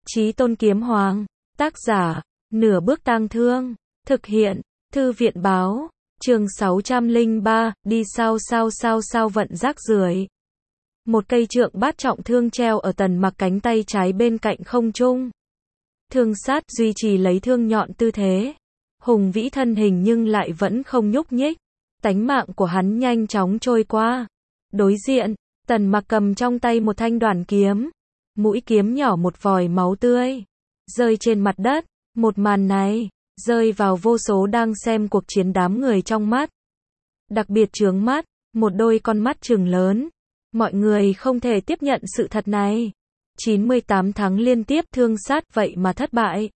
Chí Tôn Kiếm Hoàng, tác giả, Nửa Bước Tang Thương, thực hiện, Thư viện báo, chương 603, đi sao vận rác rưởi. Một cây trượng bát trọng thương treo ở Tần Mặc cánh tay trái bên cạnh không trung. Thương Sát duy trì lấy thương nhọn tư thế, hùng vĩ thân hình nhưng lại vẫn không nhúc nhích. Tánh mạng của hắn nhanh chóng trôi qua. Đối diện, Tần Mặc cầm trong tay một thanh đoản kiếm, mũi kiếm nhỏ một vòi máu tươi rơi trên mặt đất. Một màn này rơi vào vô số đang xem cuộc chiến đám người trong mắt. Đặc biệt chướng mắt, một đôi con mắt trừng lớn. Mọi người không thể tiếp nhận sự thật này. 98 tháng liên tiếp Thương Sát vậy mà thất bại.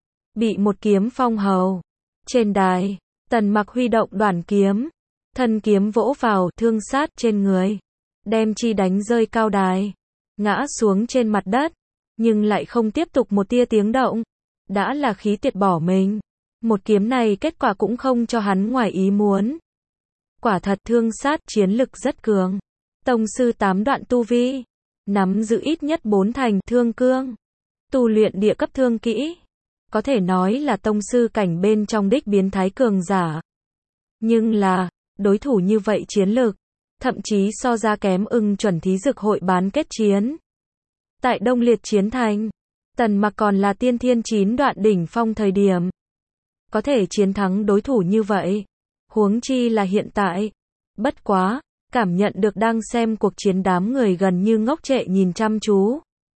Bị một kiếm phong hầu. Trên đài, Tần Mặc huy động đoản kiếm, thân kiếm vỗ vào Thương Sát trên người, đem chi đánh rơi cao đài, ngã xuống trên mặt đất, nhưng lại không tiếp tục một tia tiếng động. Đã là khí tiệt bỏ mình. Một kiếm này kết quả cũng không cho hắn ngoài ý muốn. Quả thật Thương Sát chiến lực rất cường. Tông sư 8 đoạn tu vi, nắm giữ ít nhất 4 thành thương cương, tu luyện địa cấp thương kỹ, có thể nói là tông sư cảnh bên trong đích biến thái cường giả. Nhưng là, đối thủ như vậy chiến lực, thậm chí so ra kém Ưng Chuẩn Thí Dực hội bán kết chiến. Tại Đông Liệt Chiến Thành, Tần Mặc còn là tiên thiên 9 đoạn đỉnh phong thời điểm. Có thể chiến thắng đối thủ như vậy, huống chi là hiện tại. Bất quá, cảm nhận được đang xem cuộc chiến đám người gần như ngốc trệ nhìn chăm chú.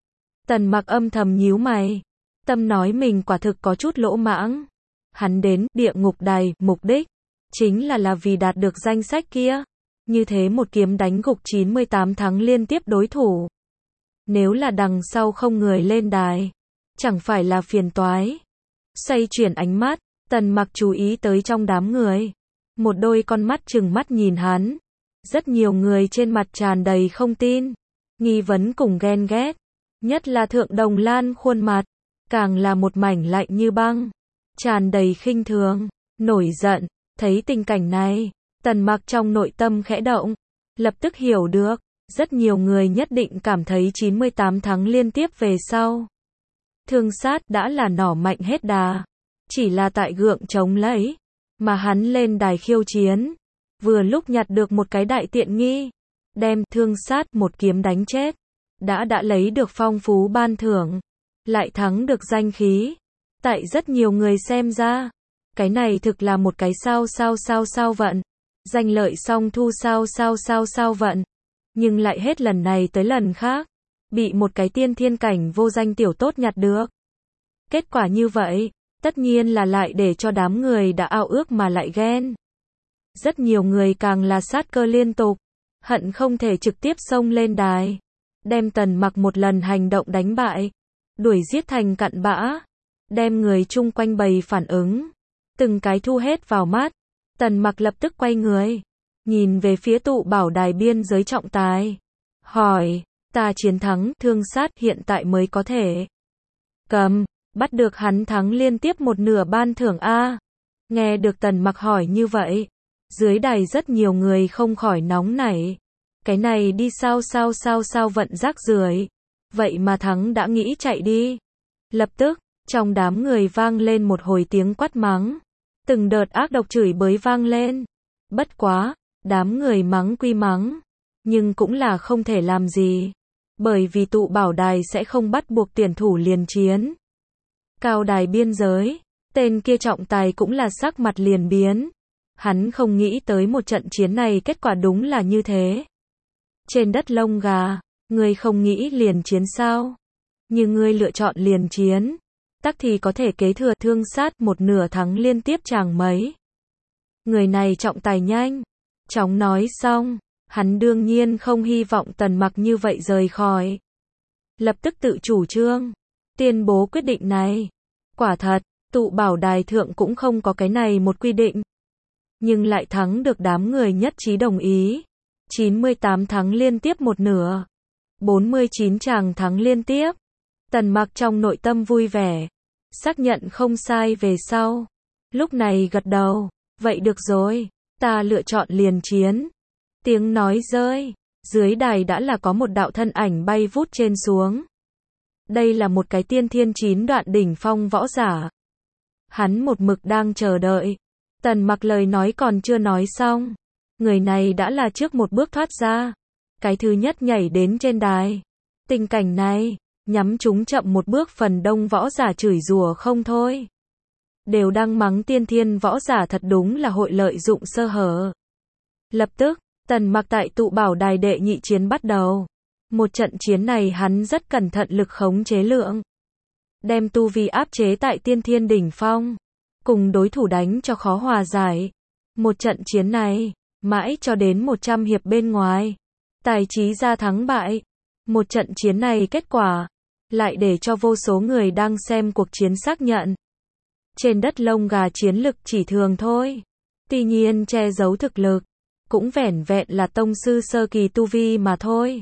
Tần Mặc âm thầm nhíu mày, tâm nói mình quả thực có chút lỗ mãng. Hắn đến địa ngục đài, mục đích chính là vì đạt được danh sách kia. Như thế một kiếm đánh gục 98 tháng liên tiếp đối thủ. Nếu là đằng sau không người lên đài, chẳng phải là phiền toái. Xoay chuyển ánh mắt, Tần Mặc chú ý tới trong đám người. Một đôi con mắt trừng mắt nhìn hắn. Rất nhiều người trên mặt tràn đầy không tin, nghi vấn cùng ghen ghét. Nhất là Thượng Đồng Lan khuôn mặt, càng là một mảnh lạnh như băng, tràn đầy khinh thường, nổi giận. Thấy tình cảnh này, Tần Mặc trong nội tâm khẽ động, lập tức hiểu được, rất nhiều người nhất định cảm thấy 98 tháng liên tiếp về sau, Thương Sát đã là nỏ mạnh hết đà, chỉ là tại gượng chống lấy, mà hắn lên đài khiêu chiến, vừa lúc nhặt được một cái đại tiện nghi, đem Thương Sát một kiếm đánh chết, đã lấy được phong phú ban thưởng, lại thắng được danh khí. Tại rất nhiều người xem ra, cái này thực là một cái sao vận, danh lợi song thu sao vận, nhưng lại hết lần này tới lần khác, bị một cái tiên thiên cảnh vô danh tiểu tốt nhặt được. Kết quả như vậy, tất nhiên là lại để cho đám người đã ao ước mà lại ghen. Rất nhiều người càng là sát cơ liên tục, hận không thể trực tiếp xông lên đài, đem Tần Mặc một lần hành động đánh bại, đuổi giết thành cặn bã, đem người chung quanh bày phản ứng, từng cái thu hết vào mắt. Tần Mặc lập tức quay người, nhìn về phía tụ bảo đài biên giới trọng tài, hỏi, ta chiến thắng Thương Sát hiện tại mới có thể bắt được hắn thắng liên tiếp một nửa ban thưởng a. Nghe được Tần Mặc hỏi như vậy, dưới đài rất nhiều người không khỏi nóng nảy. Cái này đi sao vận rác rưởi, vậy mà thắng đã nghĩ chạy đi. Lập tức, trong đám người vang lên một hồi tiếng quát mắng, từng đợt ác độc chửi bới vang lên. Bất quá, đám người mắng quy mắng, nhưng cũng là không thể làm gì, bởi vì tụ bảo đài sẽ không bắt buộc tuyển thủ liền chiến. Cao đài biên giới, tên kia trọng tài cũng là sắc mặt liền biến. Hắn không nghĩ tới một trận chiến này kết quả đúng là như thế. Trên đất lông gà, ngươi không nghĩ liền chiến sao? Nhưng ngươi lựa chọn liền chiến, tắc thì có thể kế thừa Thương Sát một nửa thắng liên tiếp chàng mấy. Người này trọng tài nhanh chóng nói xong, hắn đương nhiên không hy vọng Tần Mặc như vậy rời khỏi. Lập tức tự chủ trương, tuyên bố quyết định này. Quả thật, tụ bảo đài thượng cũng không có cái này một quy định, nhưng lại thắng được đám người nhất trí đồng ý. 98 thắng liên tiếp một nửa, 49 chàng thắng liên tiếp. Tần Mặc trong nội tâm vui vẻ, xác nhận không sai về sau, lúc này gật đầu, vậy được rồi, ta lựa chọn liền chiến. Tiếng nói rơi, dưới đài đã là có một đạo thân ảnh bay vút trên xuống. Đây là một cái tiên thiên 9 đoạn đỉnh phong võ giả. Hắn một mực đang chờ đợi. Tần Mặc lời nói còn chưa nói xong. Người này đã là trước một bước thoát ra. Cái thứ nhất nhảy đến trên đài. Tình cảnh này, nhắm chúng chậm một bước phần đông võ giả chửi rủa không thôi. Đều đang mắng tiên thiên võ giả thật đúng là hội lợi dụng sơ hở. Lập tức, Tần Mặc tại tụ bảo đài đệ nhị chiến bắt đầu. Một trận chiến này hắn rất cẩn thận lực khống chế lượng. Đem tu vi áp chế tại tiên thiên đỉnh phong. Cùng đối thủ đánh cho khó hòa giải. Một trận chiến này, mãi cho đến 100 hiệp bên ngoài. Tài trí ra thắng bại. Một trận chiến này kết quả, lại để cho vô số người đang xem cuộc chiến xác nhận. Trên đất lông gà chiến lực chỉ thường thôi. Tuy nhiên che giấu thực lực, cũng vẻn vẹn là tông sư sơ kỳ tu vi mà thôi.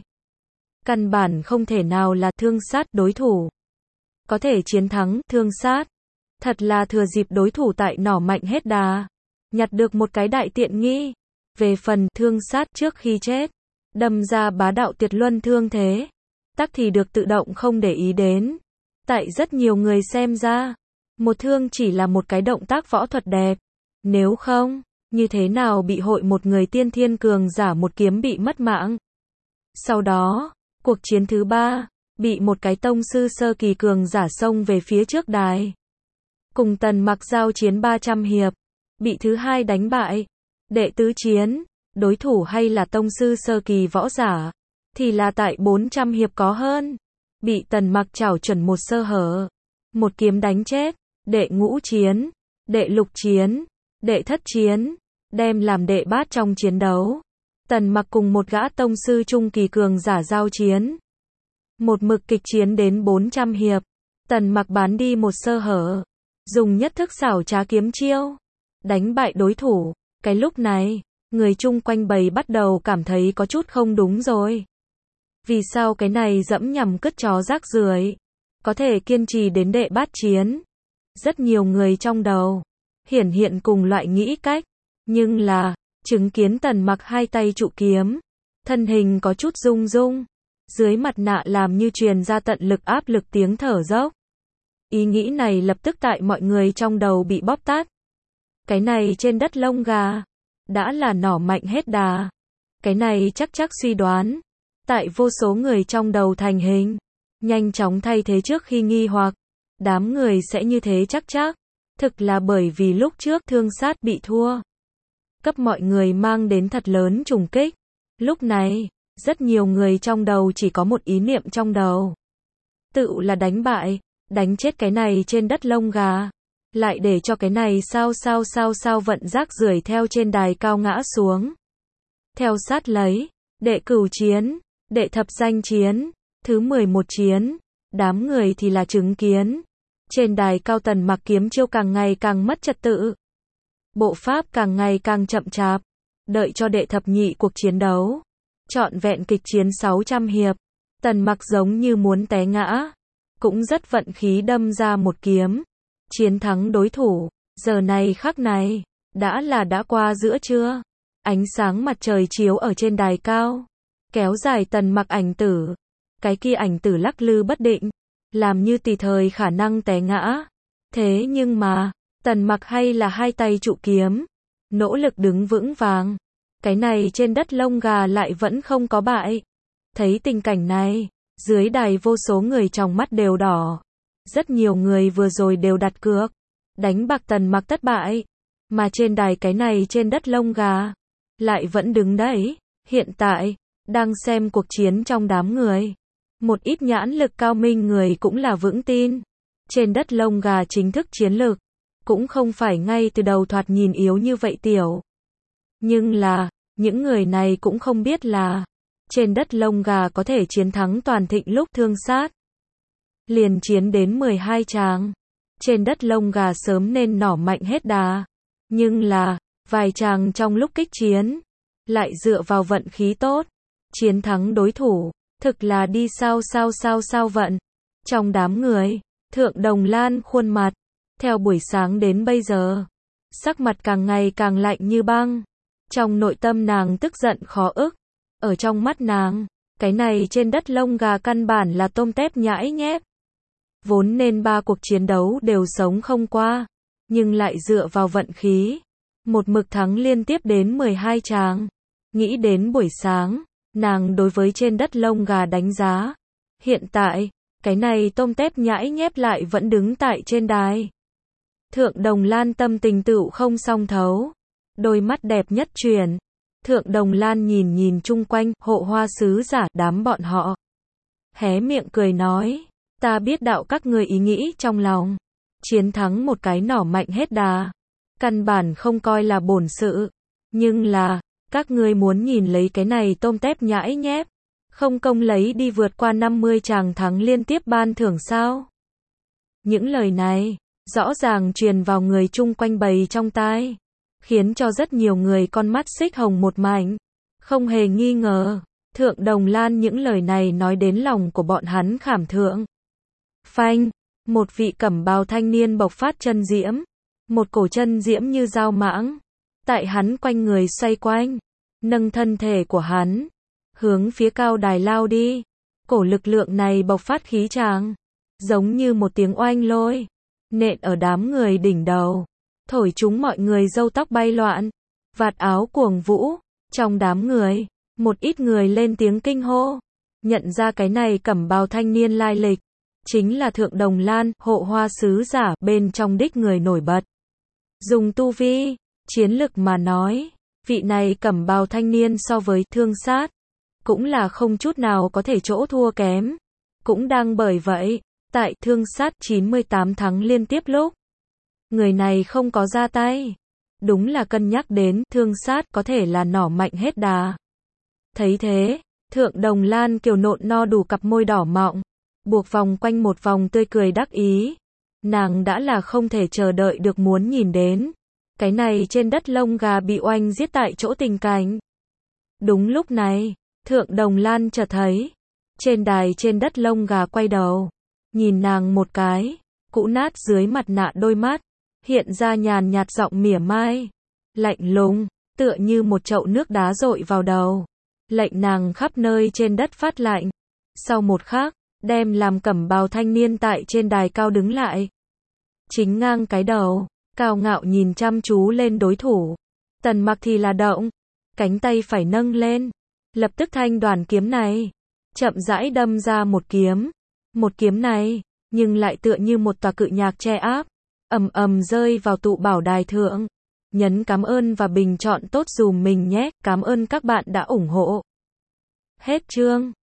Căn bản không thể nào là thương sát đối thủ. Có thể chiến thắng thương sát. Thật là thừa dịp đối thủ tại nỏ mạnh hết đà. Nhặt được một cái đại tiện nghi. Về phần thương sát trước khi chết, đâm ra bá đạo tuyệt luân thương thế. Tắc thì được tự động không để ý đến. Tại rất nhiều người xem ra, một thương chỉ là một cái động tác võ thuật đẹp. Nếu không, như thế nào bị hội một người tiên thiên cường giả một kiếm bị mất mạng. Sau đó, cuộc chiến thứ 3, bị một cái tông sư sơ kỳ cường giả xông về phía trước đài. Cùng Tần Mặc giao chiến 300 hiệp, bị thứ 2 đánh bại. Đệ tứ chiến, đối thủ hay là tông sư sơ kỳ võ giả, thì là tại 400 hiệp có hơn. Bị Tần Mặc chảo chuẩn một sơ hở, một kiếm đánh chết. Đệ ngũ chiến, đệ lục chiến, đệ thất chiến, đem làm đệ bát trong chiến đấu. Tần Mặc cùng một gã tông sư trung kỳ cường giả giao chiến. Một mực kịch chiến đến 400 hiệp. Tần Mặc bán đi một sơ hở, dùng nhất thức xảo trá kiếm chiêu, đánh bại đối thủ. Cái lúc này, người chung quanh bầy bắt đầu cảm thấy có chút không đúng rồi. Vì sao cái này dẫm nhằm cứt chó rác rưởi có thể kiên trì đến đệ bát chiến? Rất nhiều người trong đầu hiển hiện cùng loại nghĩ cách, nhưng là chứng kiến Tần Mặc hai tay trụ kiếm, thân hình có chút rung rung, dưới mặt nạ làm như truyền ra tận lực áp lực tiếng thở dốc. Ý nghĩ này lập tức tại mọi người trong đầu bị bóp tát. Cái này trên đất lông gà, đã là nỏ mạnh hết đà. Cái này chắc suy đoán, tại vô số người trong đầu thành hình, nhanh chóng thay thế trước khi nghi hoặc. Đám người sẽ như thế chắc, thực là bởi vì lúc trước thương sát bị thua. Cấp mọi người mang đến thật lớn trùng kích. Lúc này, rất nhiều người trong đầu chỉ có một ý niệm trong đầu. Tự là đánh bại, đánh chết cái này trên đất lông gà. Lại để cho cái này sao vận rác rưởi theo trên đài cao ngã xuống. Theo sát lấy, đệ cửu chiến, đệ thập danh chiến, thứ 11 chiến, đám người thì là chứng kiến. Trên đài cao Tần Mặc kiếm chiêu càng ngày càng mất trật tự. Bộ pháp càng ngày càng chậm chạp. Đợi cho đệ thập nhị cuộc chiến đấu. Trọn vẹn kịch chiến 600 hiệp. Tần Mặc giống như muốn té ngã. Cũng rất vận khí đâm ra một kiếm. Chiến thắng đối thủ. Giờ này khắc này, đã qua giữa trưa. Ánh sáng mặt trời chiếu ở trên đài cao. Kéo dài Tần Mặc ảnh tử. Cái kia ảnh tử lắc lư bất định. Làm như tùy thời khả năng té ngã. Thế nhưng mà, Tần Mặc hay là hai tay trụ kiếm. Nỗ lực đứng vững vàng. Cái này trên đất lông gà lại vẫn không có bại. Thấy tình cảnh này, dưới đài vô số người trong mắt đều đỏ. Rất nhiều người vừa rồi đều đặt cược. Đánh bạc Tần Mặc thất bại. Mà trên đài cái này trên đất lông gà, lại vẫn đứng đấy. Hiện tại, đang xem cuộc chiến trong đám người. Một ít nhãn lực cao minh người cũng là vững tin. Trên đất lông gà chính thức chiến lược, cũng không phải ngay từ đầu thoạt nhìn yếu như vậy tiểu. Nhưng là, những người này cũng không biết là, trên đất lông gà có thể chiến thắng toàn thịnh lúc thương sát. Liền chiến đến 12 tràng. Trên đất lông gà sớm nên nỏ mạnh hết đà. Nhưng là, vài tràng trong lúc kích chiến, lại dựa vào vận khí tốt, chiến thắng đối thủ. Thực là đi sao vận. Trong đám người, Thượng Đồng Lan khuôn mặt, theo buổi sáng đến bây giờ, sắc mặt càng ngày càng lạnh như băng. Trong nội tâm nàng tức giận khó ức. Ở trong mắt nàng, cái này trên đất lông gà căn bản là tôm tép nhãi nhép. Vốn nên 3 cuộc chiến đấu đều sống không qua, nhưng lại dựa vào vận khí. Một mực thắng liên tiếp đến 12 tràng. Nghĩ đến buổi sáng, nàng đối với trên đất lông gà đánh giá. Hiện tại, cái này tôm tép nhãi nhép lại vẫn đứng tại trên đài. Thượng Đồng Lan tâm tình tựu không song thấu. Đôi mắt đẹp nhất chuyển. Thượng Đồng Lan nhìn nhìn chung quanh, hộ hoa sứ giả, đám bọn họ. Hé miệng cười nói, ta biết đạo các người ý nghĩ trong lòng. Chiến thắng một cái nỏ mạnh hết đà. Căn bản không coi là bổn sự. Nhưng là, các ngươi muốn nhìn lấy cái này tôm tép nhãi nhép. Không công lấy đi vượt qua 50 tràng thắng liên tiếp ban thưởng sao? Những lời này, rõ ràng truyền vào người chung quanh bầy trong tai. Khiến cho rất nhiều người con mắt xích hồng một mảnh. Không hề nghi ngờ, Thượng Đồng Lan những lời này nói đến lòng của bọn hắn khảm thượng. Phanh, một vị cẩm bào thanh niên bộc phát chân diễm. Một cổ chân diễm như dao mãng. Tại hắn quanh người xoay quanh. Nâng thân thể của hắn. Hướng phía cao đài lao đi. Cổ lực lượng này bộc phát khí tràng. Giống như một tiếng oanh lôi. Nện ở đám người đỉnh đầu. Thổi chúng mọi người râu tóc bay loạn. Vạt áo cuồng vũ. Trong đám người, một ít người lên tiếng kinh hô. Nhận ra cái này cẩm bào thanh niên lai lịch. Chính là Thượng Đồng Lan, hộ hoa sứ giả, bên trong đích người nổi bật. Dùng tu vi, chiến lực mà nói, vị này cẩm bào thanh niên so với Thương Sát, cũng là không chút nào có thể chỗ thua kém. Cũng đang bởi vậy, tại Thương Sát 98 thắng liên tiếp lúc, người này không có ra tay. Đúng là cân nhắc đến, Thương Sát có thể là nỏ mạnh hết đà. Thấy thế, Thượng Đồng Lan kiều nộn no đủ cặp môi đỏ mọng, buộc vòng quanh một vòng tươi cười đắc ý. Nàng đã là không thể chờ đợi được muốn nhìn đến. Cái này trên đất lông gà bị oanh giết tại chỗ tình cảnh. Đúng lúc này, Thượng Đồng Lan chợt thấy. Trên đài trên đất lông gà quay đầu. Nhìn nàng một cái. Cũ nát dưới mặt nạ đôi mắt. Hiện ra nhàn nhạt giọng mỉa mai. Lạnh lùng, tựa như một chậu nước đá dội vào đầu. Lệnh nàng khắp nơi trên đất phát lạnh. Sau một khắc, đem làm cẩm bào thanh niên tại trên đài cao đứng lại. Chính ngang cái đầu, cao ngạo nhìn chăm chú lên đối thủ. Tần Mặc thì là động, cánh tay phải nâng lên. Lập tức thanh đoàn kiếm này, chậm rãi đâm ra một kiếm. Một kiếm này, nhưng lại tựa như một tòa cự nhạc che áp, ầm ầm rơi vào tụ bảo đài thượng. Nhấn cảm ơn và bình chọn tốt dùm mình nhé, cảm ơn các bạn đã ủng hộ. Hết chương.